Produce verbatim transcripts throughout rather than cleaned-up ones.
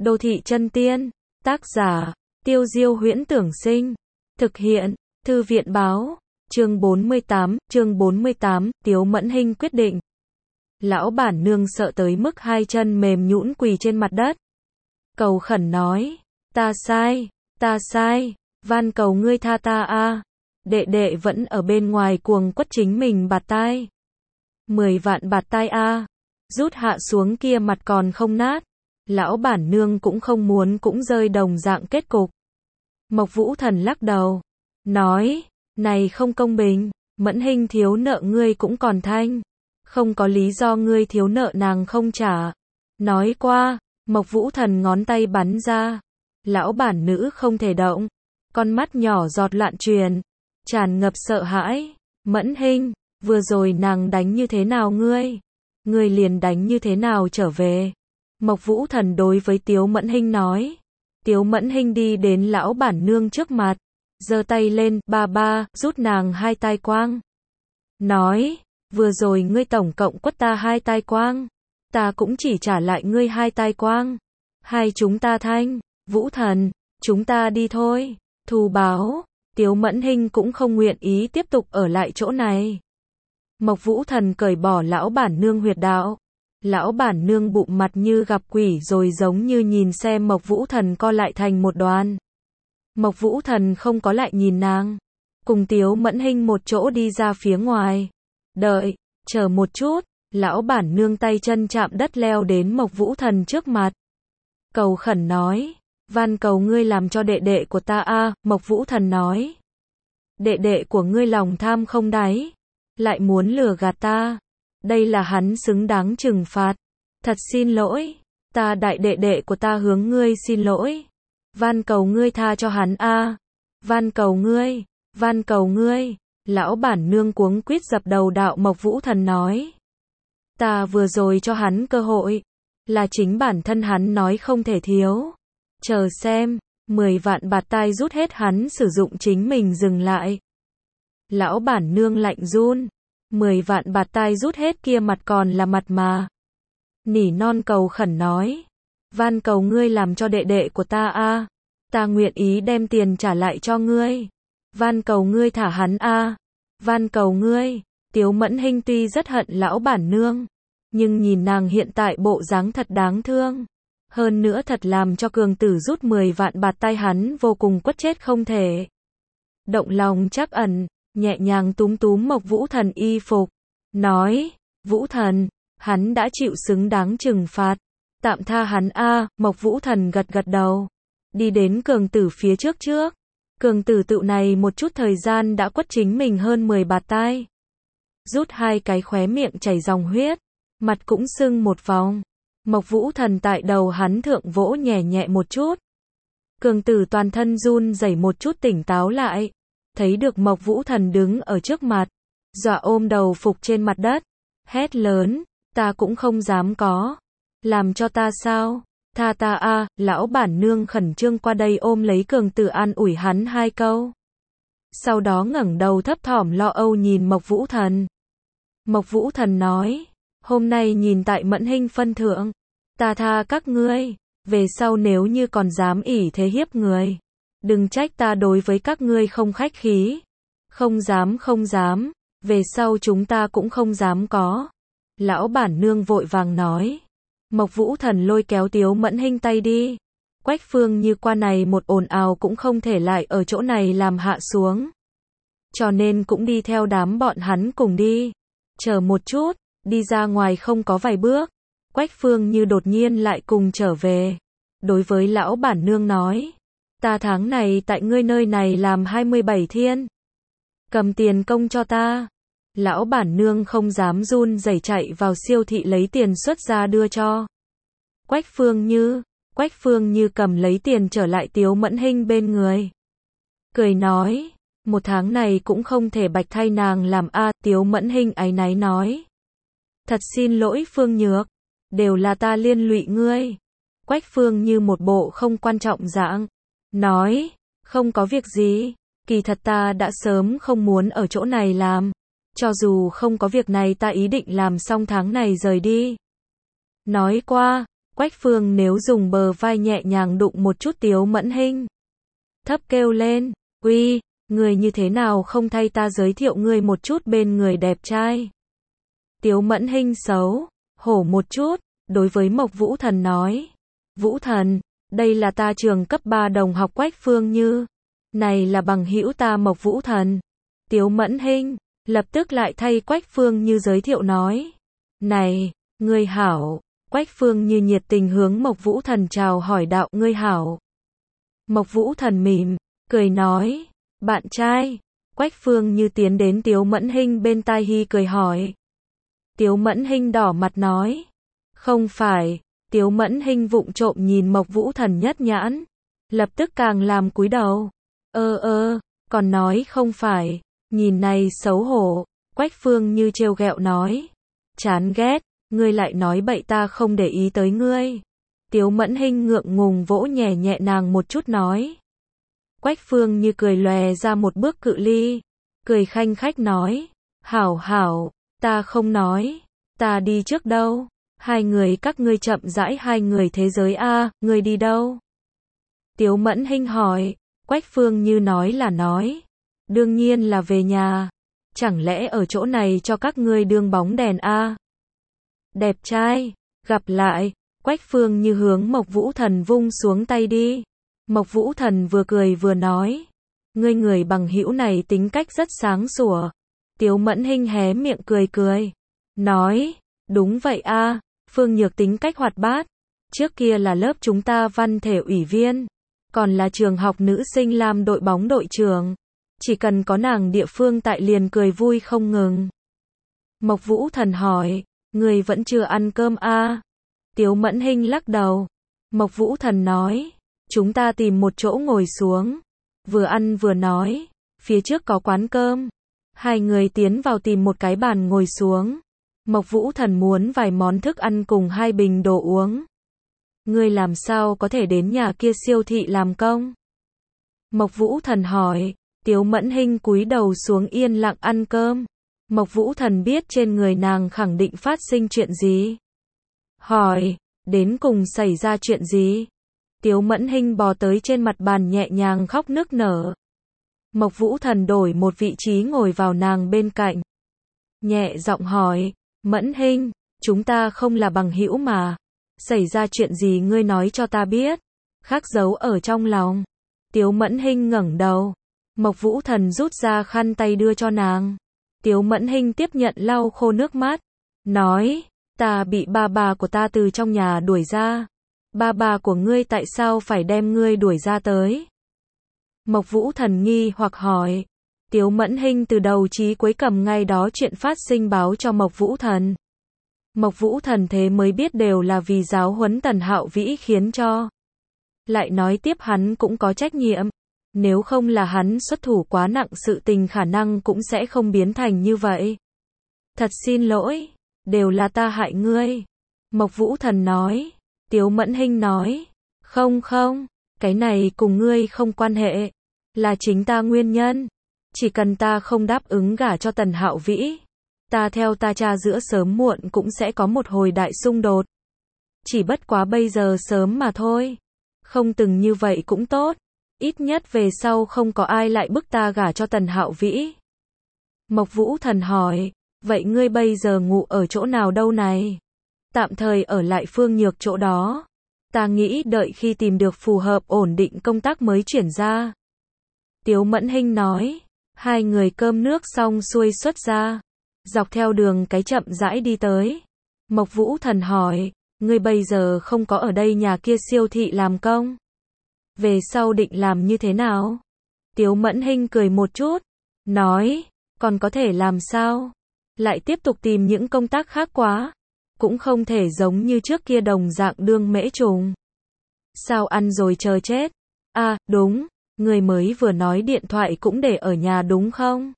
Đô thị chân tiên, tác giả, Tiêu Diêu Huyễn Tưởng Sinh, thực hiện, Thư viện Báo, chương bốn mươi tám, chương bốn mươi tám, Tiếu Mẫn Hinh quyết định. Lão bản nương sợ tới mức hai chân mềm nhũn quỳ trên mặt đất. Cầu khẩn nói, ta sai, ta sai, van cầu ngươi tha ta a. Đệ đệ vẫn ở bên ngoài cuồng quất chính mình bạt tai. Mười vạn bạt tai a. Rút hạ xuống kia mặt còn không nát. Lão bản nương cũng không muốn cũng rơi đồng dạng kết cục. Mộc Vũ Thần lắc đầu, nói, này không công bình, Mẫn Hinh thiếu nợ ngươi cũng còn thanh. Không có lý do ngươi thiếu nợ nàng không trả. Nói qua, Mộc Vũ Thần ngón tay bắn ra. Lão bản nữ không thể động. Con mắt nhỏ giọt loạn truyền. Tràn ngập sợ hãi. Mẫn Hinh, vừa rồi nàng đánh như thế nào ngươi? Ngươi liền đánh như thế nào trở về? Mộc Vũ Thần đối với Tiếu Mẫn Hinh nói. Tiếu Mẫn Hinh đi đến lão bản nương trước mặt. Giơ tay lên, ba ba, rút nàng hai tai quang. Nói, vừa rồi ngươi tổng cộng quất ta hai tai quang. Ta cũng chỉ trả lại ngươi hai tai quang. Hai chúng ta thanh, Vũ Thần, chúng ta đi thôi. Thù báo, Tiếu Mẫn Hinh cũng không nguyện ý tiếp tục ở lại chỗ này. Mộc Vũ Thần cởi bỏ lão bản nương huyệt đạo. Lão bản nương bụng mặt như gặp quỷ rồi giống như nhìn xem Mộc Vũ Thần co lại thành một đoàn. Mộc Vũ Thần không có lại nhìn nàng. Cùng Tiếu Mẫn Hinh một chỗ đi ra phía ngoài. Đợi, chờ một chút, lão bản nương tay chân chạm đất leo đến Mộc Vũ Thần trước mặt. Cầu khẩn nói, van cầu ngươi làm cho đệ đệ của ta a. Mộc Vũ Thần nói. Đệ đệ của ngươi lòng tham không đáy, lại muốn lừa gạt ta. Đây là hắn xứng đáng trừng phạt. Thật xin lỗi, ta đại đệ đệ của ta hướng ngươi xin lỗi. Van cầu ngươi tha cho hắn a. Van cầu ngươi, van cầu ngươi. Lão bản nương cuống quýt dập đầu đạo Mộc Vũ Thần nói. Ta vừa rồi cho hắn cơ hội, là chính bản thân hắn nói không thể thiếu. Chờ xem, mười vạn bạt tai rút hết hắn sử dụng chính mình dừng lại. Lão bản nương lạnh run. Mười vạn bạt tai rút hết kia mặt còn là mặt mà. Nỉ non cầu khẩn nói. Van cầu ngươi làm cho đệ đệ của ta a. Ta nguyện ý đem tiền trả lại cho ngươi. Van cầu ngươi thả hắn a. Van cầu ngươi. Tiếu Mẫn Hinh tuy rất hận lão bản nương, nhưng nhìn nàng hiện tại bộ dáng thật đáng thương. Hơn nữa thật làm cho cường tử rút mười vạn bạt tai hắn vô cùng quất chết không thể. Động lòng chắc ẩn, nhẹ nhàng túm túm Mộc Vũ Thần y phục. Nói, Vũ Thần, hắn đã chịu xứng đáng trừng phạt. Tạm tha hắn a. Mộc Vũ Thần gật gật đầu. Đi đến cường tử phía trước trước. Cường tử tự này một chút thời gian đã quất chính mình hơn mười bạt tai. Rút hai cái khóe miệng chảy dòng huyết. Mặt cũng sưng một vòng. Mộc Vũ Thần tại đầu hắn thượng vỗ nhẹ nhẹ một chút. Cường tử toàn thân run rẩy một chút tỉnh táo lại. Thấy được Mộc Vũ Thần đứng ở trước mặt. Dọa ôm đầu phục trên mặt đất. Hét lớn, ta cũng không dám có. Làm cho ta sao? Tha ta a. Lão bản nương khẩn trương qua đây ôm lấy cường tử an ủi hắn hai câu. Sau đó ngẩng đầu thấp thỏm lo âu nhìn Mộc Vũ Thần. Mộc Vũ Thần nói, hôm nay nhìn tại Mẫn Hinh phân thượng, ta tha các ngươi, về sau nếu như còn dám ỷ thế hiếp người, đừng trách ta đối với các ngươi không khách khí. Không dám không dám, về sau chúng ta cũng không dám có. Lão bản nương vội vàng nói. Mộc Vũ Thần lôi kéo Tiếu Mẫn Hinh tay đi. Quách Phương Như qua này một ồn ào cũng không thể lại ở chỗ này làm hạ xuống. Cho nên cũng đi theo đám bọn hắn cùng đi. Chờ một chút, đi ra ngoài không có vài bước. Quách Phương Như đột nhiên lại cùng trở về. Đối với lão bản nương nói. Ta tháng này tại ngươi nơi này làm hai mươi bảy thiên. Cầm tiền công cho ta. Lão bản nương không dám run rẩy chạy vào siêu thị lấy tiền xuất ra đưa cho Quách Phương Như. Quách Phương Như cầm lấy tiền trở lại Tiếu Mẫn Hinh bên người. Cười nói, một tháng này cũng không thể bạch thay nàng làm a. Tiếu Mẫn Hinh áy náy nói. Thật xin lỗi Phương Nhược, đều là ta liên lụy ngươi. Quách Phương Như một bộ không quan trọng dạng. Nói, không có việc gì, kỳ thật ta đã sớm không muốn ở chỗ này làm. Cho dù không có việc này ta ý định làm xong tháng này rời đi. Nói qua, Quách Phương nếu dùng bờ vai nhẹ nhàng đụng một chút Tiếu Mẫn Hinh. Thấp kêu lên, uy, người như thế nào không thay ta giới thiệu ngươi một chút bên người đẹp trai. Tiếu Mẫn Hinh xấu, hổ một chút, đối với Mộc Vũ Thần nói. Vũ Thần, đây là ta trường cấp ba đồng học Quách Phương Như. Này là bằng hữu ta Mộc Vũ Thần. Tiếu Mẫn Hinh, lập tức lại thay Quách Phương Như giới thiệu nói. Này, ngươi hảo. Quách Phương Như nhiệt tình hướng Mộc Vũ Thần chào hỏi đạo ngươi hảo. Mộc Vũ Thần mỉm, cười nói. Bạn trai. Quách Phương Như tiến đến Tiếu Mẫn Hinh bên tai hi cười hỏi. Tiếu Mẫn Hinh đỏ mặt nói. Không phải. Tiếu Mẫn Hinh vụng trộm nhìn Mộc Vũ Thần nhất nhãn. Lập tức càng làm cúi đầu. Ơ ơ, còn nói không phải. Nhìn này xấu hổ. Quách Phương Như trêu ghẹo nói. Chán ghét, ngươi lại nói bậy ta không để ý tới ngươi. Tiếu Mẫn Hinh ngượng ngùng vỗ nhẹ nhẹ nàng một chút nói. Quách Phương Như cười lòe ra một bước cự ly. Cười khanh khách nói. Hảo hảo, ta không nói. Ta đi trước đâu. Hai người các ngươi chậm rãi hai người thế giới a, ngươi đi đâu? Tiếu Mẫn Hinh hỏi. Quách Phương Như nói là nói. Đương nhiên là về nhà. Chẳng lẽ ở chỗ này cho các ngươi đương bóng đèn a? Đẹp trai, gặp lại. Quách Phương Như hướng Mộc Vũ Thần vung xuống tay đi. Mộc Vũ Thần vừa cười vừa nói. Ngươi người bằng hữu này tính cách rất sáng sủa. Tiếu Mẫn Hinh hé miệng cười cười. Nói, đúng vậy a, Phương Nhược tính cách hoạt bát. Trước kia là lớp chúng ta văn thể ủy viên. Còn là trường học nữ sinh làm đội bóng đội trưởng. Chỉ cần có nàng địa phương tại liền cười vui không ngừng. Mộc Vũ Thần hỏi, người vẫn chưa ăn cơm a? Tiếu Mẫn Hinh lắc đầu. Mộc Vũ Thần nói, chúng ta tìm một chỗ ngồi xuống. Vừa ăn vừa nói, phía trước có quán cơm. Hai người tiến vào tìm một cái bàn ngồi xuống. Mộc Vũ Thần muốn vài món thức ăn cùng hai bình đồ uống. Ngươi làm sao có thể đến nhà kia siêu thị làm công? Mộc Vũ Thần hỏi. Tiếu Mẫn Hinh cúi đầu xuống yên lặng ăn cơm. Mộc Vũ Thần biết trên người nàng khẳng định phát sinh chuyện gì. Hỏi, đến cùng xảy ra chuyện gì? Tiếu Mẫn Hinh bò tới trên mặt bàn nhẹ nhàng khóc nức nở. Mộc Vũ Thần đổi một vị trí ngồi vào nàng bên cạnh. Nhẹ giọng hỏi, Mẫn Hinh, chúng ta không là bằng hữu mà. Xảy ra chuyện gì ngươi nói cho ta biết. Khắc giấu ở trong lòng. Tiếu Mẫn Hinh ngẩng đầu. Mộc Vũ Thần rút ra khăn tay đưa cho nàng. Tiếu Mẫn Hinh tiếp nhận lau khô nước mắt. Nói, ta bị ba bà của ta từ trong nhà đuổi ra. Ba bà của ngươi tại sao phải đem ngươi đuổi ra tới? Mộc Vũ Thần nghi hoặc hỏi. Tiếu Mẫn Hinh từ đầu chí cuối cầm ngay đó chuyện phát sinh báo cho Mộc Vũ Thần. Mộc Vũ Thần thế mới biết đều là vì giáo huấn Tần Hạo Vĩ khiến cho. Lại nói tiếp hắn cũng có trách nhiệm. Nếu không là hắn xuất thủ quá nặng sự tình khả năng cũng sẽ không biến thành như vậy. Thật xin lỗi, đều là ta hại ngươi. Mộc Vũ Thần nói. Tiếu Mẫn Hinh nói. Không không, cái này cùng ngươi không quan hệ. Là chính ta nguyên nhân. Chỉ cần ta không đáp ứng gả cho Tần Hạo Vĩ. Ta theo ta cha giữa sớm muộn cũng sẽ có một hồi đại xung đột. Chỉ bất quá bây giờ sớm mà thôi. Không từng như vậy cũng tốt. Ít nhất về sau không có ai lại bức ta gả cho Tần Hạo Vĩ. Mộc Vũ Thần hỏi, vậy ngươi bây giờ ngủ ở chỗ nào đâu này? Tạm thời ở lại Phương Nhược chỗ đó. Ta nghĩ đợi khi tìm được phù hợp ổn định công tác mới chuyển ra. Tiếu Mẫn Hinh nói, hai người cơm nước xong xuôi xuất ra. Dọc theo đường cái chậm rãi đi tới. Mộc Vũ Thần hỏi, ngươi bây giờ không có ở đây nhà kia siêu thị làm công. Về sau định làm như thế nào? Tiếu Mẫn Hinh cười một chút. Nói, còn có thể làm sao? Lại tiếp tục tìm những công tác khác quá. Cũng không thể giống như trước kia đồng dạng đương mễ trùng. Sao ăn rồi chờ chết? À, đúng, người mới vừa nói điện thoại cũng để ở nhà đúng không?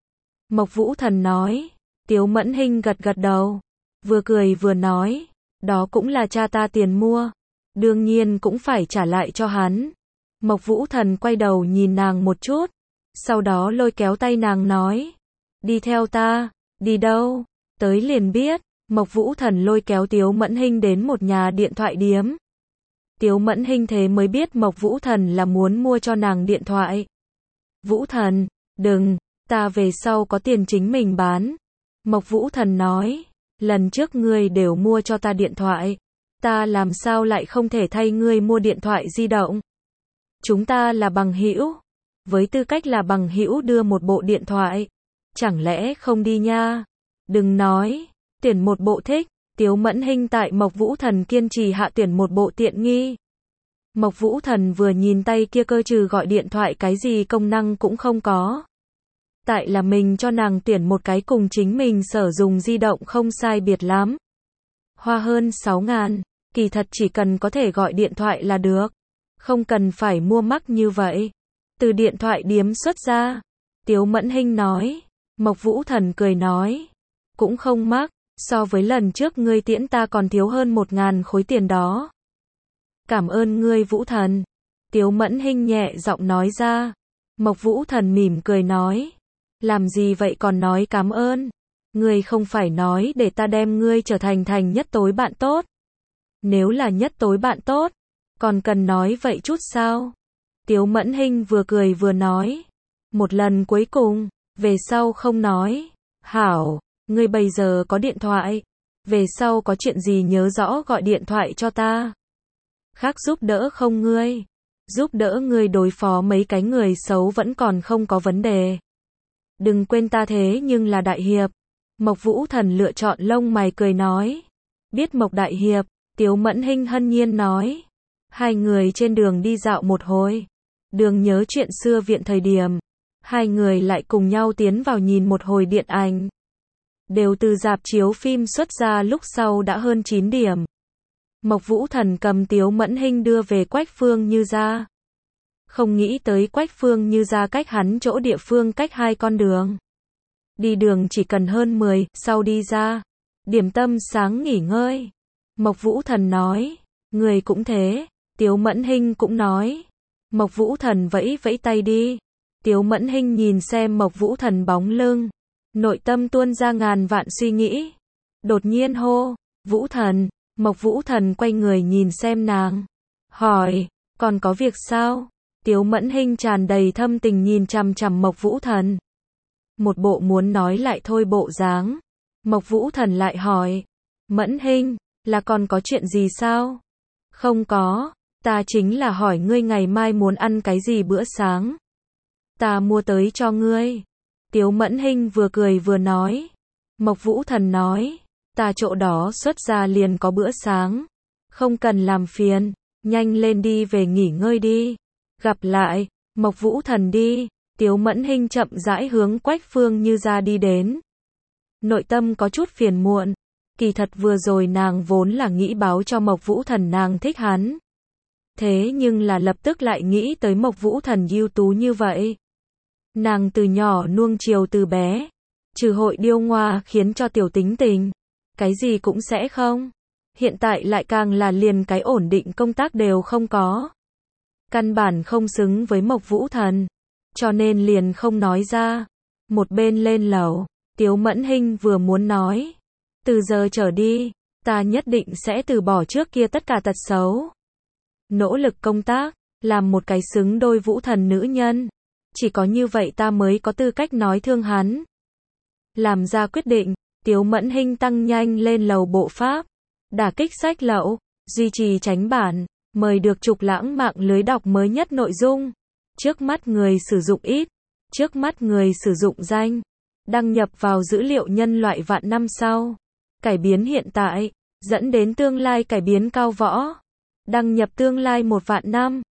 Mộc Vũ Thần nói. Tiếu Mẫn Hinh gật gật đầu. Vừa cười vừa nói. Đó cũng là cha ta tiền mua. Đương nhiên cũng phải trả lại cho hắn. Mộc Vũ Thần quay đầu nhìn nàng một chút. Sau đó lôi kéo tay nàng nói. Đi theo ta. Đi đâu? Tới liền biết. Mộc Vũ Thần lôi kéo Tiếu Mẫn Hinh đến một nhà điện thoại điếm. Tiếu Mẫn Hinh thế mới biết Mộc Vũ Thần là muốn mua cho nàng điện thoại. Vũ Thần, đừng, ta về sau có tiền chính mình bán. Mộc Vũ Thần nói, lần trước ngươi đều mua cho ta điện thoại, ta làm sao lại không thể thay ngươi mua điện thoại di động. Chúng ta là bằng hữu, với tư cách là bằng hữu đưa một bộ điện thoại, chẳng lẽ không đi nha? Đừng nói, tuyển một bộ thích. Tiếu Mẫn Hinh tại Mộc Vũ Thần kiên trì hạ tuyển một bộ tiện nghi. Mộc Vũ Thần vừa nhìn tay kia cơ trừ gọi điện thoại cái gì công năng cũng không có. Tại là mình cho nàng tuyển một cái cùng chính mình sử dụng di động không sai biệt lắm. Hoa hơn sáu ngàn, kỳ thật chỉ cần có thể gọi điện thoại là được. Không cần phải mua mắc như vậy. Từ điện thoại điếm xuất ra. Tiếu Mẫn Hinh nói. Mộc Vũ Thần cười nói. Cũng không mắc. So với lần trước ngươi tiễn ta còn thiếu hơn một ngàn khối tiền đó. Cảm ơn ngươi Vũ Thần. Tiếu Mẫn Hinh nhẹ giọng nói ra. Mộc Vũ Thần mỉm cười nói. Làm gì vậy còn nói cảm ơn. Ngươi không phải nói để ta đem ngươi trở thành thành nhất tối bạn tốt. Nếu là nhất tối bạn tốt, còn cần nói vậy chút sao? Tiếu Mẫn Hinh vừa cười vừa nói. Một lần cuối cùng, về sau không nói. Hảo. Ngươi bây giờ có điện thoại, về sau có chuyện gì nhớ rõ gọi điện thoại cho ta. Khác giúp đỡ không ngươi? Giúp đỡ ngươi đối phó mấy cái người xấu vẫn còn không có vấn đề. Đừng quên ta thế nhưng là đại hiệp. Mộc Vũ Thần lựa chọn lông mày cười nói. Biết Mộc đại hiệp, Tiếu Mẫn Hinh hân nhiên nói. Hai người trên đường đi dạo một hồi. Đường nhớ chuyện xưa viện thời điểm. Hai người lại cùng nhau tiến vào nhìn một hồi điện ảnh. Đều từ rạp chiếu phim xuất ra lúc sau đã hơn chín điểm. Mộc Vũ Thần cầm Tiếu Mẫn Hinh đưa về Quách Phương Như gia. Không nghĩ tới Quách Phương Như gia cách hắn chỗ địa phương cách hai con đường. Đi đường chỉ cần hơn mười, sau đi ra. Điểm tâm sáng nghỉ ngơi. Mộc Vũ Thần nói. Người cũng thế. Tiếu Mẫn Hinh cũng nói. Mộc Vũ Thần vẫy vẫy tay đi. Tiếu Mẫn Hinh nhìn xem Mộc Vũ Thần bóng lưng. Nội tâm tuôn ra ngàn vạn suy nghĩ. Đột nhiên hô. Vũ Thần. Mộc Vũ Thần quay người nhìn xem nàng. Hỏi. Còn có việc sao? Tiếu Mẫn Hinh tràn đầy thâm tình nhìn chằm chằm Mộc Vũ Thần. Một bộ muốn nói lại thôi bộ dáng. Mộc Vũ Thần lại hỏi. Mẫn Hinh. Là còn có chuyện gì sao? Không có. Ta chính là hỏi ngươi ngày mai muốn ăn cái gì bữa sáng. Ta mua tới cho ngươi. Tiếu Mẫn Hinh vừa cười vừa nói. Mộc Vũ Thần nói. Ta chỗ đó xuất ra liền có bữa sáng. Không cần làm phiền. Nhanh lên đi về nghỉ ngơi đi. Gặp lại. Mộc Vũ Thần đi. Tiếu Mẫn Hinh chậm rãi hướng Quách Phương Như gia đi đến. Nội tâm có chút phiền muộn. Kỳ thật vừa rồi nàng vốn là nghĩ báo cho Mộc Vũ Thần nàng thích hắn. Thế nhưng là lập tức lại nghĩ tới Mộc Vũ Thần ưu tú như vậy. Nàng từ nhỏ nuông chiều từ bé. Trừ hội điêu ngoa khiến cho tiểu tính tình. Cái gì cũng sẽ không. Hiện tại lại càng là liền cái ổn định công tác đều không có. Căn bản không xứng với Mộc Vũ Thần. Cho nên liền không nói ra. Một bên lên lầu. Tiếu Mẫn Hinh vừa muốn nói. Từ giờ trở đi. Ta nhất định sẽ từ bỏ trước kia tất cả tật xấu. Nỗ lực công tác. Làm một cái xứng đôi Vũ Thần nữ nhân. Chỉ có như vậy ta mới có tư cách nói thương hắn. Làm ra quyết định. Tiếu Mẫn Hinh tăng nhanh lên lầu bộ pháp. Đả kích sách lậu. Duy trì tránh bản. Mời được trục lãng mạng lưới đọc mới nhất nội dung. Trước mắt người sử dụng ít. Trước mắt người sử dụng danh. Đăng nhập vào dữ liệu nhân loại vạn năm sau. Cải biến hiện tại. Dẫn đến tương lai cải biến cao võ. Đăng nhập tương lai một vạn năm.